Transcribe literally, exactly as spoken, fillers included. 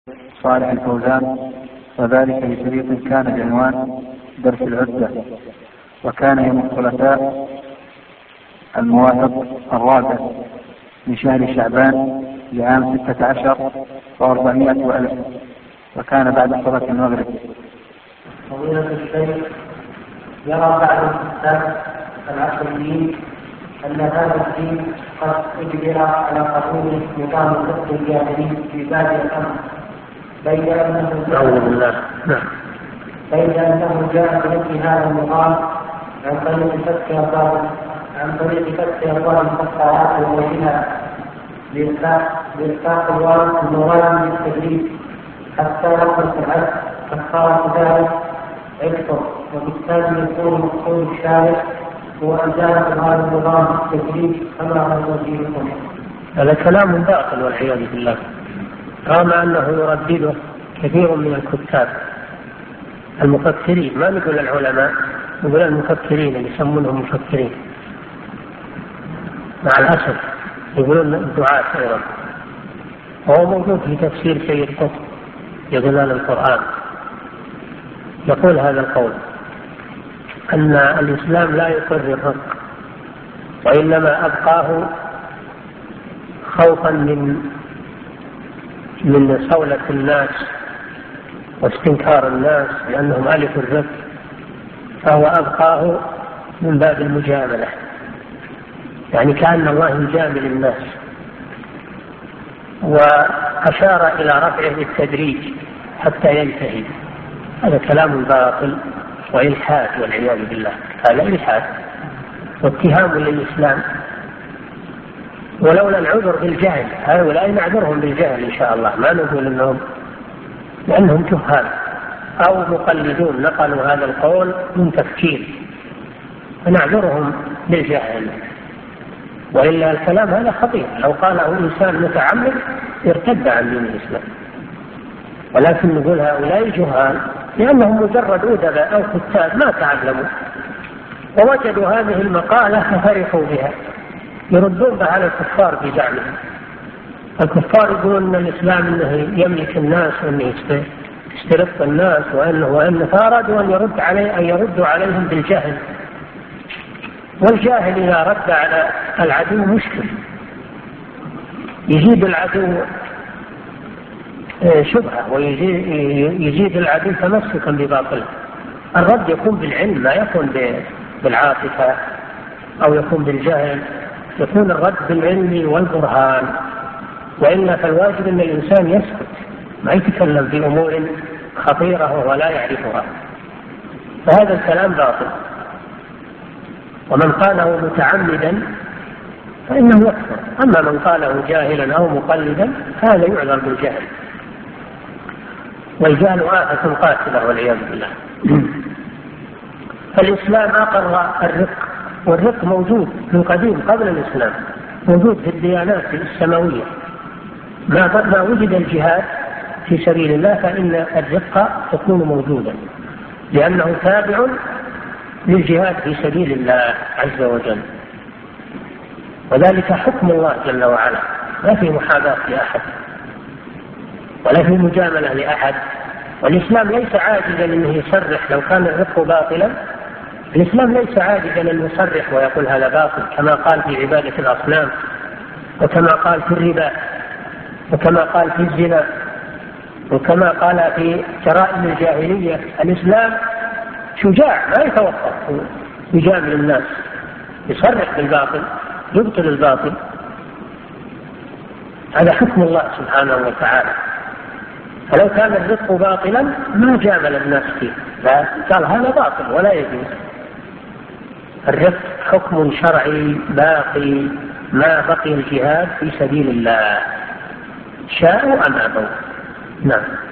صالح الفوزان، وذلك بشريط كان بعنوان درس العدة، وكان يوم الثلاثاء الموافق الرابع من شهر شعبان لعام ستة عشر وأربعمائة وألف، وكان بعد صلاة المغرب. فضيلة الشيخ، يرى بعض الكتاب العصريين أن هذا الدين قد أجبر على قبول نظام الفقه الجاهلي في باب الأمر، بين أنه بين أنه جاء بنفي هذا النظام عن طريق فتح أبواب عن طريق فتح أبواب الفقهاء وغيرها لإلقاء المواد للتدريس حتى وصلت العبد فصار ذلك يكثر، وبالتالي يكون مقصود الشارع هو إزالة هذا النظام التدريس كما هو وجهكم. هذا كلام باطل والعياذ بالله، رغم أنه يردده كثير من الكتاب المفكرين، ما نقول العلماء، نقول المفكرين اللي يسمونهم مفكرين مع الأسف، يقولون الدعاة أيضا. وهو موجود في تفسير سيد قطب يظلال القرآن، يقول هذا القول أن الإسلام لا يقر الرق، وإنما أبقاه خوفا من من صولة الناس واستنكار الناس لأنهم ألفوا الرق، فهو أبقاه من باب المجاملة، يعني كأن الله يجامل الناس، وأشار إلى رفعه بالتدريج حتى ينتهي. هذا كلام باطل وإلحاد والعياذ بالله، هذا إلحاد واتهام للإسلام، ولولا العذر بالجهل، هؤلاء نعذرهم بالجهل إن شاء الله، ما نقول أنهم لأنهم جهال أو مقلدون نقلوا هذا القول من تفكير، فنعذرهم بالجهل. وإلا الكلام هذا خطير، لو قاله إنسان متعمد ارتد عن دين الإسلام، ولكن نقول هؤلاء جهال لأنهم مجرد أدباء أو كتاب ما تعلموا ووجدوا هذه المقالة ففرحوا بها، يردون بها على الكفار بزعمهم. الكفار يقولون أن الإسلام أنه يملك الناس وأنه يسترق الناس وأنه وأنه فأرادوا أن يرد عليه أن يردوا عليهم بالجهل، والجاهل إذا رد على العدو مشكل، يزيد العدو شبهة ويزيد العدو تمسكا بباطله. الرد يكون بالعلم، ما يكون بالعاطفة أو يكون بالجهل، يكون الرد بالعلم والبرهان، وإلا فالواجب أن الإنسان يسكت، ما يتكلم في أمور خطيرة وهو لا يعرفها، فهذا الكلام باطل. ومن قاله متعمدا فإنه يكفر، أما من قاله جاهلا أو مقلدا هذا يعذر بالجهل، والجهل آفة قاتلة والعياذ بالله. فالإسلام أقر الرق، والرق موجود من قديم قبل الإسلام، موجود في الديانات السماوية. ما ما وجد الجهاد في سبيل الله فإن الرق تكون موجودا، لأنه تابع للجهاد في سبيل الله عز وجل، وذلك حكم الله جل وعلا، لا في محاباة لأحد ولا في مجاملة لأحد. والإسلام ليس عاجزا أنه يصرح، لو كان الرق باطلا الإسلام ليس عاجزا أن يصرح ويقول هذا باطل، كما قال في عبادة الأصنام، وكما قال في الربا، وكما قال في الزنا، وكما قال في جرائم الجاهلية. الإسلام شجاع ما يتوقف يجامل الناس، يصرح بالباطل، يبطل الباطل، هذا حكم الله سبحانه وتعالى. فلو كان الرق باطلا ما جامل الناس فيه، لا قال هذا باطل ولا يجوز. الرق حكم شرعي باقي ما بقي الجهاد في سبيل الله، شاءوا أم أبوا. نعم.